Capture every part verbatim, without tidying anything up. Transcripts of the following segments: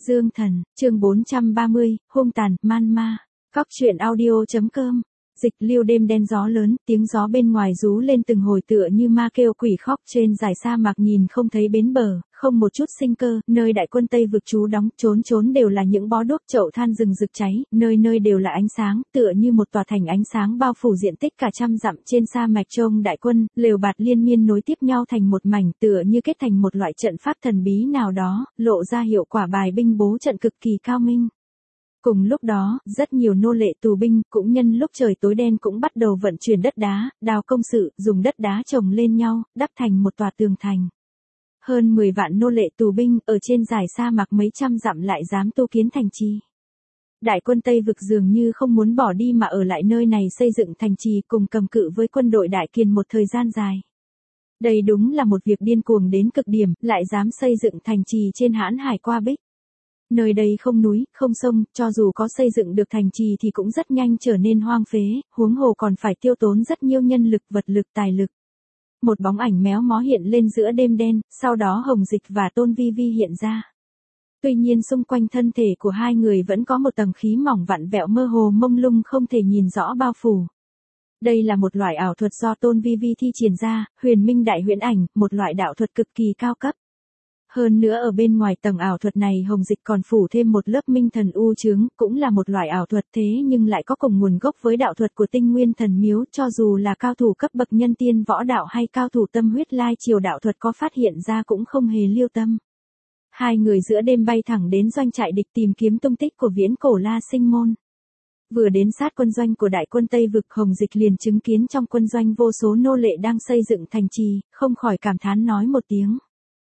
Dương Thần, chương bốn trăm ba mươi, hung tàn, man ma. Cóc truyện audio.com. Dịch lưu đêm đen gió lớn, tiếng gió bên ngoài rú lên từng hồi tựa như ma kêu quỷ khóc trên dải sa mạc nhìn không thấy bến bờ, không một chút sinh cơ, nơi đại quân Tây vực trú đóng, trốn trốn đều là những bó đuốc chậu than rừng rực cháy, nơi nơi đều là ánh sáng, tựa như một tòa thành ánh sáng bao phủ diện tích cả trăm dặm trên sa mạc trông đại quân, lều bạt liên miên nối tiếp nhau thành một mảnh tựa như kết thành một loại trận pháp thần bí nào đó, lộ ra hiệu quả bài binh bố trận cực kỳ cao minh. Cùng lúc đó, rất nhiều nô lệ tù binh cũng nhân lúc trời tối đen cũng bắt đầu vận chuyển đất đá, đào công sự, dùng đất đá chồng lên nhau, đắp thành một tòa tường thành. Hơn mười vạn nô lệ tù binh ở trên dải sa mạc mấy trăm dặm lại dám tu kiến thành trì. Đại quân Tây vực dường như không muốn bỏ đi mà ở lại nơi này xây dựng thành trì cùng cầm cự với quân đội Đại Kiền một thời gian dài. Đây đúng là một việc điên cuồng đến cực điểm, lại dám xây dựng thành trì trên hãn hải qua bích. Nơi đây không núi, không sông, cho dù có xây dựng được thành trì thì cũng rất nhanh trở nên hoang phế, huống hồ còn phải tiêu tốn rất nhiều nhân lực, vật lực, tài lực. Một bóng ảnh méo mó hiện lên giữa đêm đen, sau đó Hồng Dịch và Tôn Vi Vi hiện ra. Tuy nhiên xung quanh thân thể của hai người vẫn có một tầng khí mỏng vặn vẹo mơ hồ mông lung không thể nhìn rõ bao phủ. Đây là một loại ảo thuật do Tôn Vi Vi thi triển ra, Huyền Minh Đại Huyễn Ảnh, một loại đạo thuật cực kỳ cao cấp. Hơn nữa ở bên ngoài tầng ảo thuật này Hồng Dịch còn phủ thêm một lớp minh thần u chướng, cũng là một loại ảo thuật thế nhưng lại có cùng nguồn gốc với đạo thuật của Tinh Nguyên Thần Miếu, cho dù là cao thủ cấp bậc nhân tiên võ đạo hay cao thủ tâm huyết lai triều đạo thuật có phát hiện ra cũng không hề lưu tâm. Hai người giữa đêm bay thẳng đến doanh trại địch tìm kiếm tung tích của Viễn Cổ La Sinh Môn. Vừa đến sát quân doanh của đại quân Tây vực, Hồng Dịch liền chứng kiến trong quân doanh vô số nô lệ đang xây dựng thành trì, không khỏi cảm thán nói một tiếng.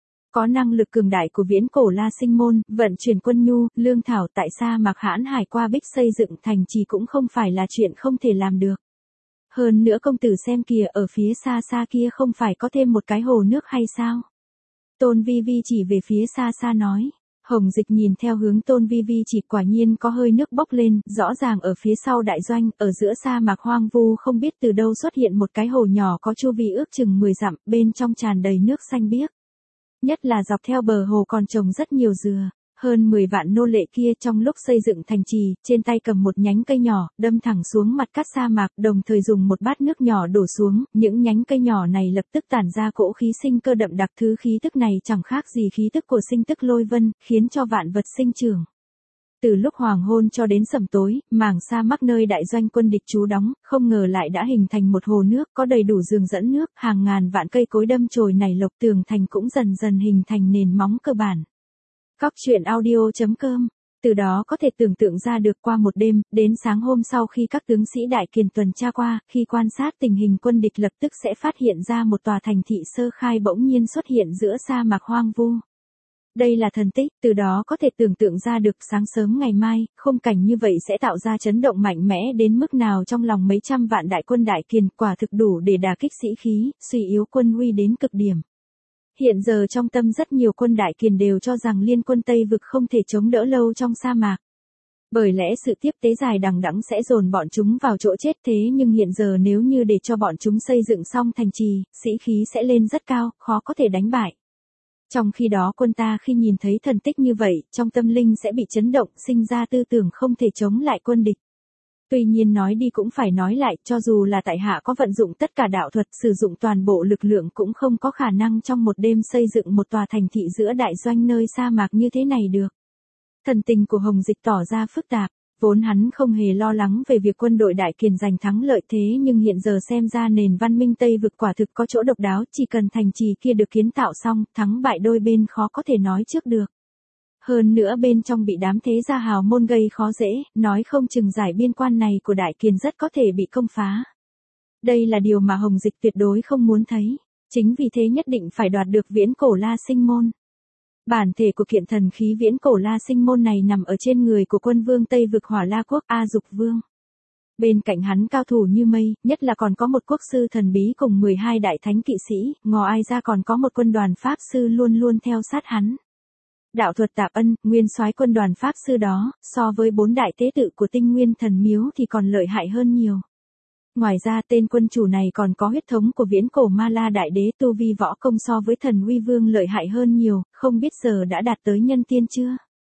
Có năng lực cường đại của Viễn Cổ La Sinh Môn, vận chuyển quân nhu, lương thảo tại sa mạc hãn hải qua bích xây dựng thành trì cũng không phải là chuyện không thể làm được. Hơn nữa công tử xem kìa, ở phía xa xa kia không phải có thêm một cái hồ nước hay sao? Tôn Vi Vi chỉ về phía xa xa nói. Hồng Dịch nhìn theo hướng Tôn Vi Vi chỉ, quả nhiên có hơi nước bốc lên, rõ ràng ở phía sau đại doanh, ở giữa sa mạc hoang vu không biết từ đâu xuất hiện một cái hồ nhỏ có chu vi ước chừng mười dặm, bên trong tràn đầy nước xanh biếc. Nhất là dọc theo bờ hồ còn trồng rất nhiều dừa. Hơn mười vạn nô lệ kia trong lúc xây dựng thành trì, trên tay cầm một nhánh cây nhỏ, đâm thẳng xuống mặt cát sa mạc, đồng thời dùng một bát nước nhỏ đổ xuống, những nhánh cây nhỏ này lập tức tản ra cỗ khí sinh cơ đậm đặc, thứ khí tức này chẳng khác gì khí tức của sinh tức lôi vân, khiến cho vạn vật sinh trưởng. Từ lúc hoàng hôn cho đến sẩm tối, mảng sa mạc nơi đại doanh quân địch trú đóng, không ngờ lại đã hình thành một hồ nước, có đầy đủ giường dẫn nước, hàng ngàn vạn cây cối đâm chồi nảy lộc, tường thành cũng dần dần hình thành nền móng cơ bản. Cóc truyện audio.com. Từ đó có thể tưởng tượng ra được qua một đêm, đến sáng hôm sau khi các tướng sĩ Đại Kiền tuần tra qua, khi quan sát tình hình quân địch lập tức sẽ phát hiện ra một tòa thành thị sơ khai bỗng nhiên xuất hiện giữa sa mạc hoang vu. Đây là thần tích, từ đó có thể tưởng tượng ra được sáng sớm ngày mai, khung cảnh như vậy sẽ tạo ra chấn động mạnh mẽ đến mức nào trong lòng mấy trăm vạn đại quân Đại Kiền, quả thực đủ để đả kích sĩ khí, suy yếu quân huy đến cực điểm. Hiện giờ trong tâm rất nhiều quân Đại Kiền đều cho rằng liên quân Tây vực không thể chống đỡ lâu trong sa mạc. Bởi lẽ sự tiếp tế dài đằng đẵng sẽ dồn bọn chúng vào chỗ chết, thế nhưng hiện giờ nếu như để cho bọn chúng xây dựng xong thành trì, sĩ khí sẽ lên rất cao, khó có thể đánh bại. Trong khi đó quân ta khi nhìn thấy thần tích như vậy, trong tâm linh sẽ bị chấn động, sinh ra tư tưởng không thể chống lại quân địch. Tuy nhiên nói đi cũng phải nói lại, cho dù là tại hạ có vận dụng tất cả đạo thuật, sử dụng toàn bộ lực lượng cũng không có khả năng trong một đêm xây dựng một tòa thành thị giữa đại doanh nơi sa mạc như thế này được. Thần tình của Hồng Dịch tỏ ra phức tạp, vốn hắn không hề lo lắng về việc quân đội Đại Kiền giành thắng lợi, thế nhưng hiện giờ xem ra nền văn minh Tây vực quả thực có chỗ độc đáo, chỉ cần thành trì kia được kiến tạo xong, thắng bại đôi bên khó có thể nói trước được. Hơn nữa bên trong bị đám thế gia hào môn gây khó dễ, nói không chừng giải biên quan này của Đại Kiền rất có thể bị công phá. Đây là điều mà Hồng Dịch tuyệt đối không muốn thấy, chính vì thế nhất định phải đoạt được Viễn Cổ La Sinh Môn. Bản thể của kiện thần khí Viễn Cổ La Sinh Môn này nằm ở trên người của quân vương Tây vực Hỏa La Quốc A Dục Vương. Bên cạnh hắn cao thủ như mây, nhất là còn có một quốc sư thần bí cùng mười hai đại thánh kỵ sĩ, ngoài ai ra còn có một quân đoàn pháp sư luôn luôn theo sát hắn. Đạo thuật Tạp Ân, nguyên soái quân đoàn pháp sư đó, so với bốn đại tế tự của Tinh Nguyên Thần Miếu thì còn lợi hại hơn nhiều. Ngoài ra tên quân chủ này còn có huyết thống của Viễn Cổ Ma La Đại Đế, tu vi võ công so với Thần Uy Vương lợi hại hơn nhiều, không biết giờ đã đạt tới nhân tiên chưa.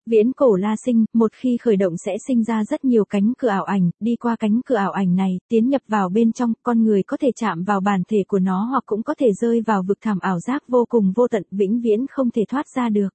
Viễn cổ La Sinh, một khi khởi động sẽ sinh ra rất nhiều cánh cửa ảo ảnh, đi qua cánh cửa ảo ảnh này, tiến nhập vào bên trong, con người có thể chạm vào bản thể của nó hoặc cũng có thể rơi vào vực thẳm ảo giác vô cùng vô tận, vĩnh viễn không thể thoát ra được.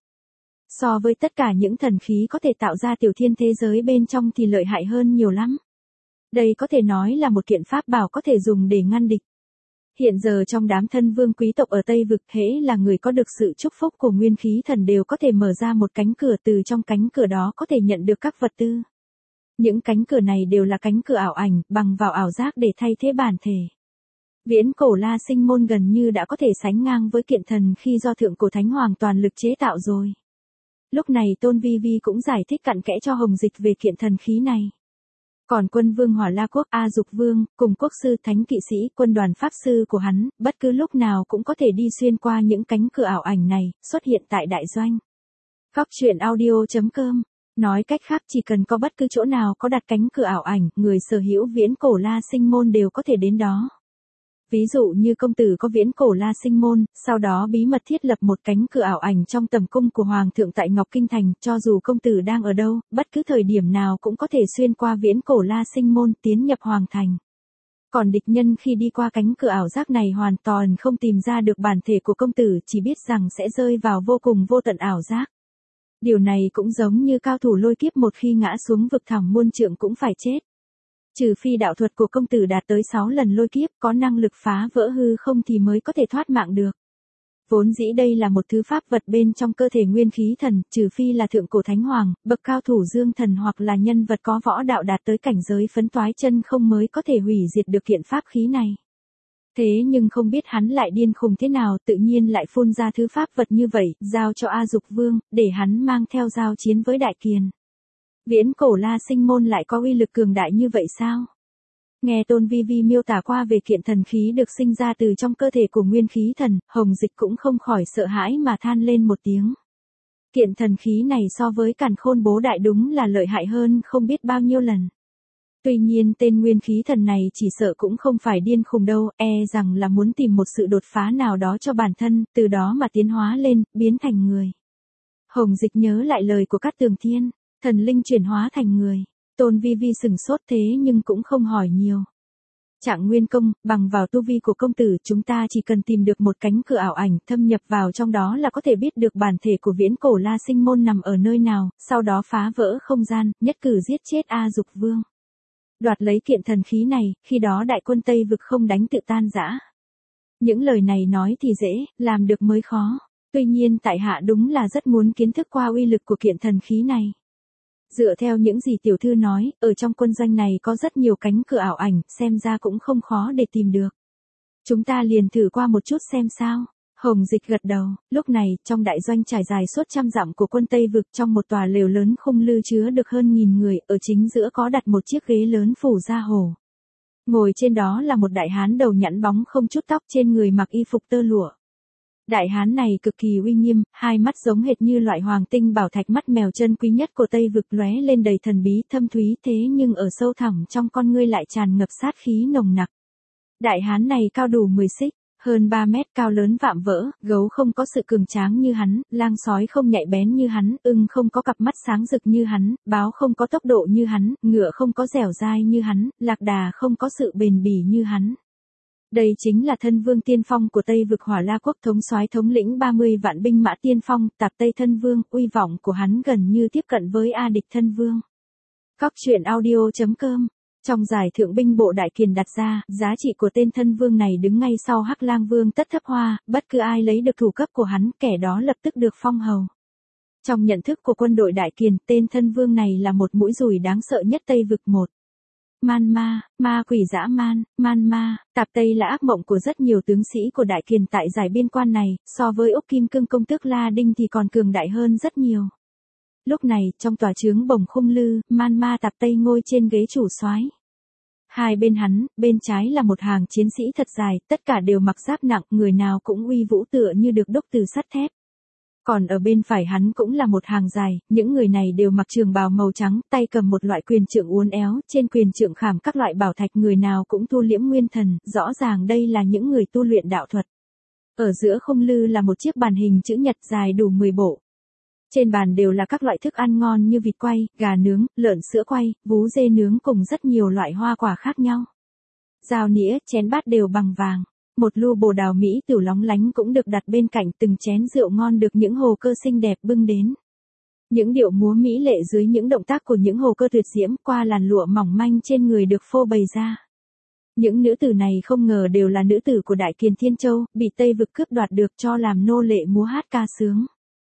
So với tất cả những thần khí có thể tạo ra tiểu thiên thế giới bên trong thì lợi hại hơn nhiều lắm. Đây có thể nói là một kiện pháp bảo có thể dùng để ngăn địch. Hiện giờ trong đám thân vương quý tộc ở Tây Vực, hễ là người có được sự chúc phúc của nguyên khí thần đều có thể mở ra một cánh cửa, từ trong cánh cửa đó có thể nhận được các vật tư. Những cánh cửa này đều là cánh cửa ảo ảnh, bằng vào ảo giác để thay thế bản thể. Viễn cổ La Sinh môn gần như đã có thể sánh ngang với kiện thần khi do thượng cổ thánh hoàng toàn lực chế tạo rồi. Lúc này Tôn Vi Vi cũng giải thích cặn kẽ cho Hồng Dịch về kiện thần khí này. Còn quân vương Hỏa La Quốc A Dục Vương, cùng quốc sư thánh kỵ sĩ quân đoàn pháp sư của hắn, bất cứ lúc nào cũng có thể đi xuyên qua những cánh cửa ảo ảnh này, xuất hiện tại đại doanh. Góc truyện audio chấm com. Nói cách khác, chỉ cần có bất cứ chỗ nào có đặt cánh cửa ảo ảnh, người sở hữu viễn cổ La Sinh môn đều có thể đến đó. Ví dụ như công tử có viễn cổ La Sinh môn, sau đó bí mật thiết lập một cánh cửa ảo ảnh trong tầm cung của Hoàng thượng tại Ngọc Kinh Thành, cho dù công tử đang ở đâu, bất cứ thời điểm nào cũng có thể xuyên qua viễn cổ La Sinh môn tiến nhập Hoàng thành. Còn địch nhân khi đi qua cánh cửa ảo giác này hoàn toàn không tìm ra được bản thể của công tử, chỉ biết rằng sẽ rơi vào vô cùng vô tận ảo giác. Điều này cũng giống như cao thủ lôi kiếp, một khi ngã xuống vực thẳm muôn trượng cũng phải chết. Trừ phi đạo thuật của công tử đạt tới sáu lần lôi kiếp, có năng lực phá vỡ hư không thì mới có thể thoát mạng được. Vốn dĩ đây là một thứ pháp vật bên trong cơ thể nguyên khí thần, trừ phi là thượng cổ thánh hoàng, bậc cao thủ dương thần hoặc là nhân vật có võ đạo đạt tới cảnh giới phấn toái chân không mới có thể hủy diệt được kiện pháp khí này. Thế nhưng không biết hắn lại điên khùng thế nào, tự nhiên lại phun ra thứ pháp vật như vậy, giao cho A Dục Vương, để hắn mang theo giao chiến với Đại Kiền. Viễn cổ La Sinh môn lại có uy lực cường đại như vậy sao? Nghe Tôn Vi Vi miêu tả qua về kiện thần khí được sinh ra từ trong cơ thể của nguyên khí thần, Hồng Dịch cũng không khỏi sợ hãi mà than lên một tiếng. Kiện thần khí này so với Càn Khôn Bố Đại đúng là lợi hại hơn không biết bao nhiêu lần. Tuy nhiên tên nguyên khí thần này chỉ sợ cũng không phải điên khùng đâu, e rằng là muốn tìm một sự đột phá nào đó cho bản thân, từ đó mà tiến hóa lên, biến thành người. Hồng Dịch nhớ lại lời của Cát Tường Thiên, thần linh chuyển hóa thành người. Tôn Vi Vi sừng sốt thế nhưng cũng không hỏi nhiều. Trạng Nguyên Công, bằng vào tu vi của công tử, chúng ta chỉ cần tìm được một cánh cửa ảo ảnh, thâm nhập vào trong đó là có thể biết được bản thể của viễn cổ La Sinh môn nằm ở nơi nào, sau đó phá vỡ không gian, nhất cử giết chết A Dục Vương. Đoạt lấy kiện thần khí này, khi đó đại quân Tây Vực không đánh tự tan rã. Những lời này nói thì dễ, làm được mới khó. Tuy nhiên tại hạ đúng là rất muốn kiến thức qua uy lực của kiện thần khí này. Dựa theo những gì tiểu thư nói, ở trong quân doanh này có rất nhiều cánh cửa ảo ảnh, xem ra cũng không khó để tìm được. Chúng ta liền thử qua một chút xem sao. Hồng Dịch gật đầu, lúc này, trong đại doanh trải dài suốt trăm dặm của quân Tây Vực, trong một tòa lều lớn khung lư chứa được hơn nghìn người, ở chính giữa có đặt một chiếc ghế lớn phủ da hổ. Ngồi trên đó là một đại hán đầu nhẵn bóng không chút tóc, trên người mặc y phục tơ lụa. Đại hán này cực kỳ uy nghiêm, hai mắt giống hệt như loại hoàng tinh bảo thạch, mắt mèo chân quý nhất của Tây Vực lóe lên đầy thần bí thâm thúy, thế nhưng ở sâu thẳm trong con ngươi lại tràn ngập sát khí nồng nặc. Đại hán này cao đủ mười xích, hơn ba mét, cao lớn vạm vỡ, gấu không có sự cường tráng như hắn, lang sói không nhạy bén như hắn, ưng không có cặp mắt sáng rực như hắn, báo không có tốc độ như hắn, ngựa không có dẻo dai như hắn, lạc đà không có sự bền bỉ như hắn. Đây chính là thân vương tiên phong của Tây Vực Hỏa La Quốc, thống soái thống lĩnh ba mươi vạn binh mã tiên phong, tạp Tây thân vương, uy vọng của hắn gần như tiếp cận với A Địch thân vương. Góc truyện audio chấm com. Trong giải thượng binh bộ Đại Kiền đặt ra, giá trị của tên thân vương này đứng ngay sau Hắc Lang Vương Tất Thấp Hoa, bất cứ ai lấy được thủ cấp của hắn, kẻ đó lập tức được phong hầu. Trong nhận thức của quân đội Đại Kiền, tên thân vương này là một mũi dùi đáng sợ nhất Tây Vực. Một Man ma, ma quỷ dã man, man ma, tạp Tây là ác mộng của rất nhiều tướng sĩ của Đại Kiền tại giải biên quan này, so với Úc Kim Cương công tước La Đinh thì còn cường đại hơn rất nhiều. Lúc này, trong tòa trướng bồng khung lư, man ma tạp Tây ngồi trên ghế chủ soái. Hai bên hắn, bên trái là một hàng chiến sĩ thật dài, tất cả đều mặc giáp nặng, người nào cũng uy vũ tựa như được đúc từ sắt thép. Còn ở bên phải hắn cũng là một hàng dài, những người này đều mặc trường bào màu trắng, tay cầm một loại quyền trượng uốn éo, trên quyền trượng khảm các loại bảo thạch, người nào cũng tu liễm nguyên thần, rõ ràng đây là những người tu luyện đạo thuật. Ở giữa khung lư là một chiếc bàn hình chữ nhật dài đủ mười bộ. Trên bàn đều là các loại thức ăn ngon như vịt quay, gà nướng, lợn sữa quay, vú dê nướng cùng rất nhiều loại hoa quả khác nhau. Dao nĩa, chén bát đều bằng vàng. Một lu bồ đào Mỹ tiểu lóng lánh cũng được đặt bên cạnh, từng chén rượu ngon được những hồ cơ xinh đẹp bưng đến. Những điệu múa mỹ lệ dưới những động tác của những hồ cơ tuyệt diễm qua làn lụa mỏng manh trên người được phô bày ra. Những nữ tử này không ngờ đều là nữ tử của Đại Kiền Thiên Châu, bị Tây vực cướp đoạt được cho làm nô lệ múa hát ca sướng.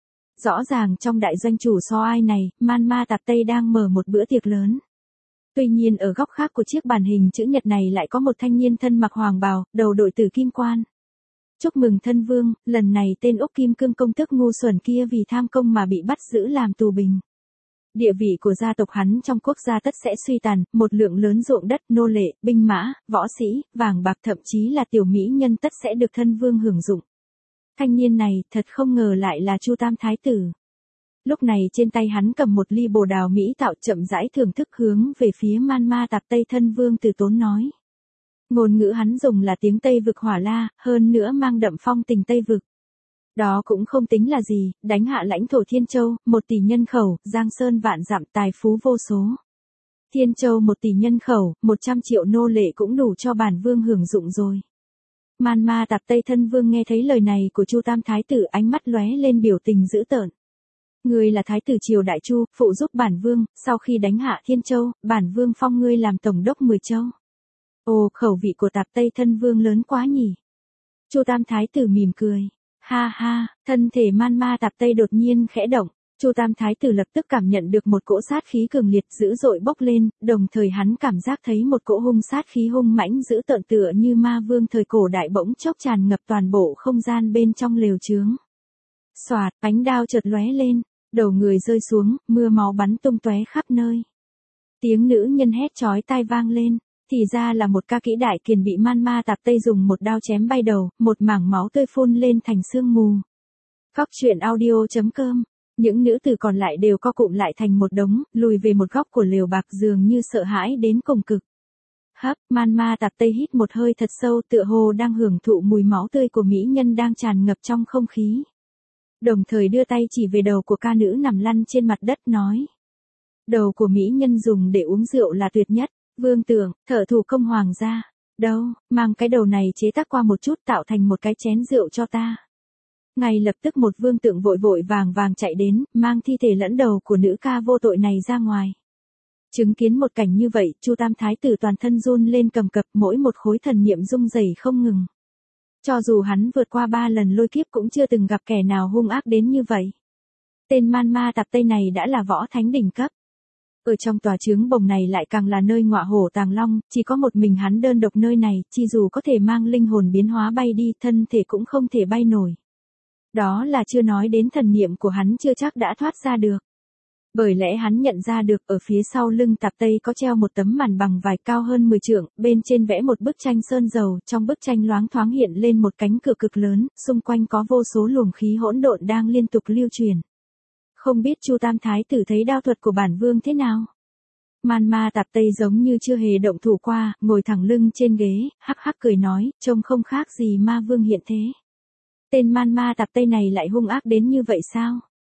Rõ ràng trong đại doanh chủ So Ai này, Man Ma Tạp Tây đang mở một bữa tiệc lớn. Tuy nhiên ở góc khác của chiếc bàn hình chữ nhật này lại có một thanh niên thân mặc hoàng bào, đầu đội tử kim quan. Chúc mừng thân vương, lần này tên Úc Kim Cương công tước ngu xuẩn kia vì tham công mà bị bắt giữ làm tù binh. Địa vị của gia tộc hắn trong quốc gia tất sẽ suy tàn, một lượng lớn ruộng đất, nô lệ, binh mã, võ sĩ, vàng bạc thậm chí là tiểu mỹ nhân tất sẽ được thân vương hưởng dụng. Thanh niên này thật không ngờ lại là Chu Tam Thái Tử. Lúc này trên tay hắn cầm một ly bồ đào Mỹ tạo chậm rãi thưởng thức hướng về phía Man Ma Tạp Tây thân vương từ tốn nói. Ngôn ngữ hắn dùng là tiếng Tây vực hỏa la, hơn nữa mang đậm phong tình Tây vực. Đó cũng không tính là gì, đánh hạ lãnh thổ Thiên Châu, một tỷ nhân khẩu, giang sơn vạn dặm tài phú vô số. Thiên Châu một tỷ nhân khẩu, một trăm triệu nô lệ cũng đủ cho bản vương hưởng dụng rồi. Man Ma Tạp Tây thân vương nghe thấy lời này của Chu Tam Thái Tử, ánh mắt lóe lên biểu tình dữ tợn. Ngươi là thái tử triều Đại Chu, phụ giúp bản vương, sau khi đánh hạ Thiên Châu, bản vương phong ngươi làm tổng đốc mười châu. Ồ, khẩu vị của Tạp Tây thân vương lớn quá nhỉ. Chu Tam Thái Tử mỉm cười. Ha ha, thân thể Man Ma Tạp Tây đột nhiên khẽ động. Chu Tam Thái Tử lập tức cảm nhận được một cỗ sát khí cường liệt dữ dội bốc lên, đồng thời hắn cảm giác thấy một cỗ hung sát khí hung mãnh dữ tợn tựa như ma vương thời cổ đại bỗng chốc tràn ngập toàn bộ không gian bên trong lều chướng. Xoạt, ánh đao chợt lóe lên, đầu người rơi xuống, mưa máu bắn tung tóe khắp nơi. Tiếng nữ nhân hét chói tai vang lên, thì ra là một ca kỹ Đại Kiền bị Man Ma Tạp Tây dùng một đao chém bay đầu, một mảng máu tươi phun lên thành sương mù. Góc truyện audio chấm com. Những nữ tử còn lại đều co cụm lại thành một đống, lùi về một góc của lều bạc dường như sợ hãi đến cùng cực. Hấp, Man Ma Tạp Tây hít một hơi thật sâu tựa hồ đang hưởng thụ mùi máu tươi của mỹ nhân đang tràn ngập trong không khí. Đồng thời đưa tay chỉ về đầu của ca nữ nằm lăn trên mặt đất nói. Đầu của mỹ nhân dùng để uống rượu là tuyệt nhất, vương tưởng, thợ thủ công hoàng gia. Đâu, mang cái đầu này chế tác qua một chút tạo thành một cái chén rượu cho ta. Ngay lập tức một vương tượng vội vội vàng vàng chạy đến, mang thi thể lẫn đầu của nữ ca vô tội này ra ngoài. Chứng kiến một cảnh như vậy, Chu Tam Thái Tử toàn thân run lên cầm cập, mỗi một khối thần niệm rung rẩy không ngừng. Cho dù hắn vượt qua ba lần lôi kiếp cũng chưa từng gặp kẻ nào hung ác đến như vậy. Tên Man Ma Tạp Tây này đã là võ thánh đỉnh cấp. Ở trong tòa trướng bồng này lại càng là nơi ngọa hổ tàng long, chỉ có một mình hắn đơn độc nơi này, chi dù có thể mang linh hồn biến hóa bay đi, thân thể cũng không thể bay nổi. Đó là chưa nói đến thần niệm của hắn chưa chắc đã thoát ra được. Bởi lẽ hắn nhận ra được ở phía sau lưng Tạp Tây có treo một tấm màn bằng vải cao hơn mười trượng, bên trên vẽ một bức tranh sơn dầu, trong bức tranh loáng thoáng hiện lên một cánh cửa cực lớn, xung quanh có vô số luồng khí hỗn độn đang liên tục lưu truyền. Không biết Chu Tam Thái Tử thấy đao thuật của bản vương thế nào? Man Ma Tạp Tây giống như chưa hề động thủ qua, ngồi thẳng lưng trên ghế, hắc hắc cười nói, trông không khác gì ma vương hiện thế. Tên Man Ma Tạp Tây này lại hung ác đến như vậy sao?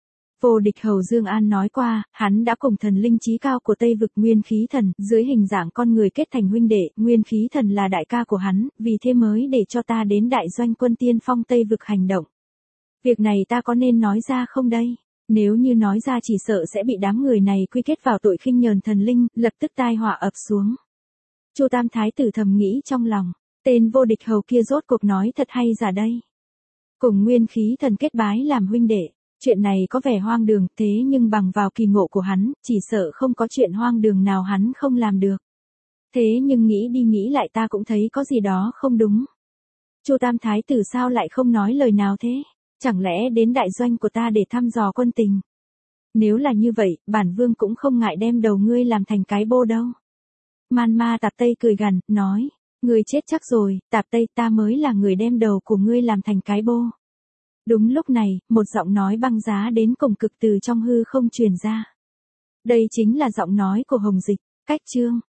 Vô Địch Hầu Dương An nói qua, hắn đã cùng thần linh trí cao của Tây vực Nguyên Khí Thần, dưới hình dạng con người kết thành huynh đệ, Nguyên Khí Thần là đại ca của hắn, vì thế mới để cho ta đến đại doanh quân tiên phong Tây vực hành động. Việc này ta có nên nói ra không đây? Nếu như nói ra chỉ sợ sẽ bị đám người này quy kết vào tội khinh nhờn thần linh, lập tức tai họa ập xuống. Chu Tam Thái Tử thầm nghĩ trong lòng, tên Vô Địch Hầu kia rốt cuộc nói thật hay giả đây? Cùng Nguyên Khí Thần kết bái làm huynh đệ. Chuyện này có vẻ hoang đường, thế nhưng bằng vào kỳ ngộ của hắn, chỉ sợ không có chuyện hoang đường nào hắn không làm được. Thế nhưng nghĩ đi nghĩ lại ta cũng thấy có gì đó không đúng. Chu Tam Thái Tử sao lại không nói lời nào thế? Chẳng lẽ đến đại doanh của ta để thăm dò quân tình? Nếu là như vậy, bản vương cũng không ngại đem đầu ngươi làm thành cái bô đâu. Man Ma Tạp Tây cười gằn, nói, ngươi chết chắc rồi, Tạp Tây ta mới là người đem đầu của ngươi làm thành cái bô. Đúng lúc này, một giọng nói băng giá đến cùng cực từ trong hư không truyền ra. Đây chính là giọng nói của Hồng Dịch, cách chương.